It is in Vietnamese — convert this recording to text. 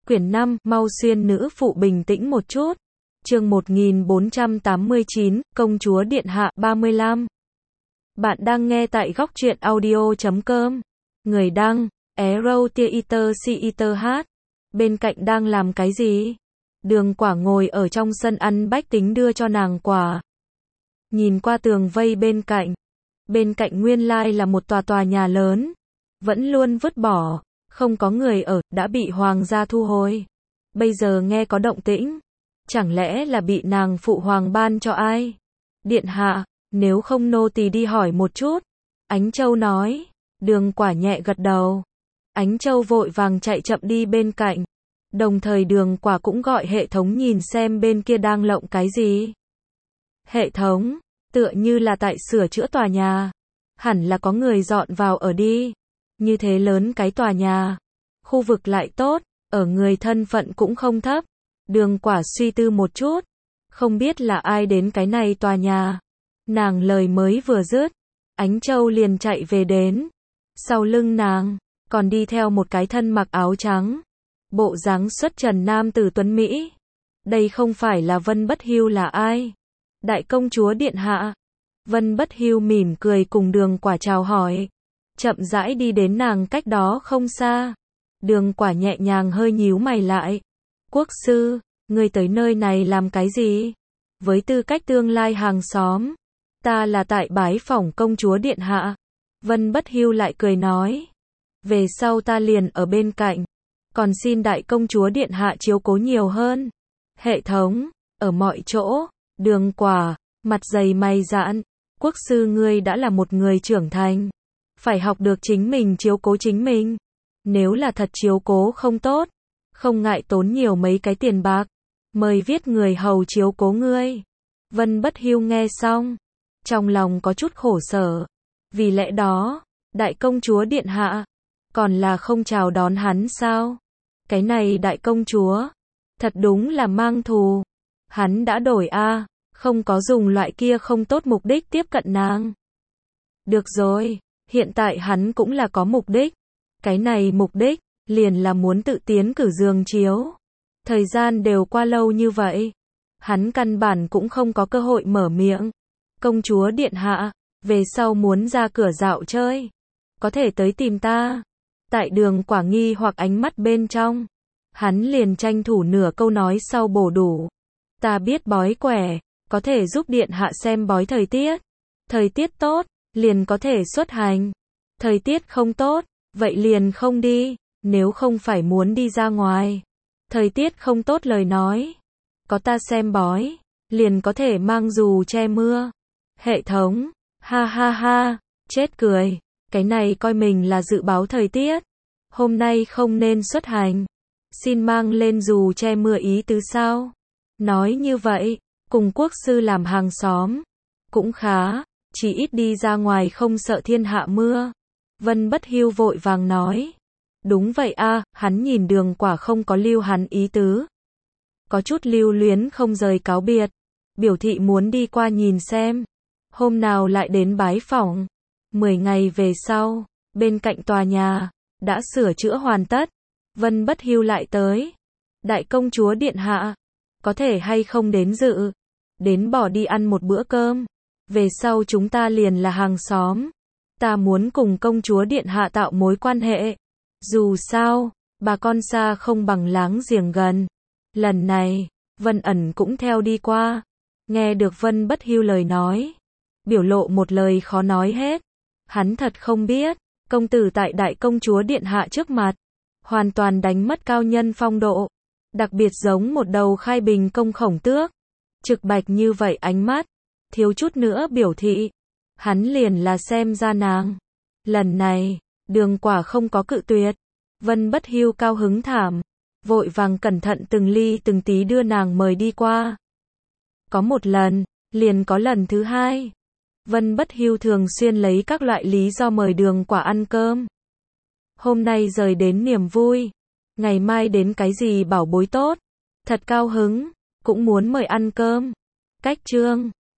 Quyển 5, mau xuyên nữ phụ bình tĩnh một chút. Chương 1489, Công chúa Điện Hạ 35. Bạn đang nghe tại góc truyện audio.com. Người đăng, Arrow Theater CETH. Bên cạnh đang làm cái gì? Đường Quả ngồi ở trong sân ăn bách tính đưa cho nàng quả. Nhìn qua tường vây bên cạnh. Bên cạnh nguyên lai là một tòa nhà lớn. Vẫn luôn vứt bỏ. Không có người ở, đã bị hoàng gia thu hồi. Bây giờ nghe có động tĩnh. Chẳng lẽ là bị nàng phụ hoàng ban cho ai? Điện hạ, nếu không nô tỳ đi hỏi một chút. Ánh Châu nói. Đường Quả nhẹ gật đầu. Ánh Châu vội vàng chạy chậm đi bên cạnh. Đồng thời Đường Quả cũng gọi hệ thống nhìn xem bên kia đang lộng cái gì. Hệ thống, tựa như là tại sửa chữa tòa nhà. Hẳn là có người dọn vào ở đi. Như thế lớn cái tòa nhà. Khu vực lại tốt, ở người thân phận cũng không thấp. Đường Quả suy tư một chút. Không biết là ai đến cái này tòa nhà. Nàng lời mới vừa dứt. Ánh Châu liền chạy về đến. Sau lưng nàng, còn đi theo một cái thân mặc áo trắng. Bộ dáng xuất trần nam tử tuấn Mỹ. Đây không phải là Vân Bất Hưu là ai? Đại công chúa Điện Hạ. Vân Bất Hưu mỉm cười cùng Đường Quả chào hỏi. Chậm rãi đi đến nàng cách đó không xa. Đường Quả nhẹ nhàng hơi nhíu mày lại. Quốc sư, ngươi tới nơi này làm cái gì? Với tư cách tương lai hàng xóm, ta là tại bái phỏng công chúa Điện Hạ. Vân Bất Hưu lại cười nói. Về sau ta liền ở bên cạnh. Còn xin đại công chúa Điện Hạ chiếu cố nhiều hơn. Hệ thống, ở mọi chỗ. Đường Quả, mặt dày mày dạn. Quốc sư ngươi đã là một người trưởng thành. Phải học được chính mình chiếu cố chính mình. Nếu là thật chiếu cố không tốt, không ngại tốn nhiều mấy cái tiền bạc. Mời viết người hầu chiếu cố ngươi. Vân Bất Hưu nghe xong. Trong lòng có chút khổ sở. Vì lẽ đó, đại công chúa Điện Hạ, còn là không chào đón hắn sao? Cái này đại công chúa, thật đúng là mang thù. Hắn đã đổi a, không có dùng loại kia không tốt mục đích tiếp cận nàng. Được rồi, hiện tại hắn cũng là có mục đích. Cái này mục đích, liền là muốn tự tiến cử giường chiếu. Thời gian đều qua lâu như vậy. Hắn căn bản cũng không có cơ hội mở miệng. Công chúa Điện Hạ, về sau muốn ra cửa dạo chơi. Có thể tới tìm ta. Tại Đường Quả nghi hoặc ánh mắt bên trong. Hắn liền tranh thủ nửa câu nói sau bổ đủ. Ta biết bói quẻ, có thể giúp Điện Hạ xem bói thời tiết. Thời tiết tốt, liền có thể xuất hành. Thời tiết không tốt, vậy liền không đi, nếu không phải muốn đi ra ngoài. Thời tiết không tốt lời nói. Có ta xem bói, liền có thể mang dù che mưa. Hệ thống, ha ha ha, chết cười. Cái này coi mình là dự báo thời tiết. Hôm nay không nên xuất hành. Xin mang lên dù che mưa ý tứ sao? Nói như vậy, cùng quốc sư làm hàng xóm. Cũng khá, chỉ ít đi ra ngoài không sợ thiên hạ mưa. Vân Bất Hưu vội vàng nói. Đúng vậy a, hắn nhìn Đường Quả không có lưu hắn ý tứ. Có chút lưu luyến không rời cáo biệt. Biểu thị muốn đi qua nhìn xem. Hôm nào lại đến bái phỏng. 10 ngày về sau, bên cạnh tòa nhà, đã sửa chữa hoàn tất. Vân Bất Hưu lại tới. Đại công chúa Điện Hạ, có thể hay không đến dự? Đến bỏ đi ăn một bữa cơm. Về sau chúng ta liền là hàng xóm. Ta muốn cùng công chúa Điện Hạ tạo mối quan hệ. Dù sao, bà con xa không bằng láng giềng gần. Lần này, Vân Ẩn cũng theo đi qua. Nghe được Vân Bất Hưu lời nói. Biểu lộ một lời khó nói hết. Hắn thật không biết, công tử tại đại công chúa Điện Hạ trước mặt. Hoàn toàn đánh mất cao nhân phong độ. Đặc biệt giống một đầu khai bình công khổng tước. Trực bạch như vậy ánh mắt. Thiếu chút nữa biểu thị. Hắn liền là xem ra nàng. Lần này, Đường Quả không có cự tuyệt. Vân Bất Hưu cao hứng thảm. Vội vàng cẩn thận từng ly từng tí đưa nàng mời đi qua. Có một lần, liền có lần thứ hai. Vân Bất Hưu thường xuyên lấy các loại lý do mời Đường Quả ăn cơm. Hôm nay rời đến niềm vui. Ngày mai đến cái gì bảo bối tốt. Thật cao hứng, cũng muốn mời ăn cơm. Cách chương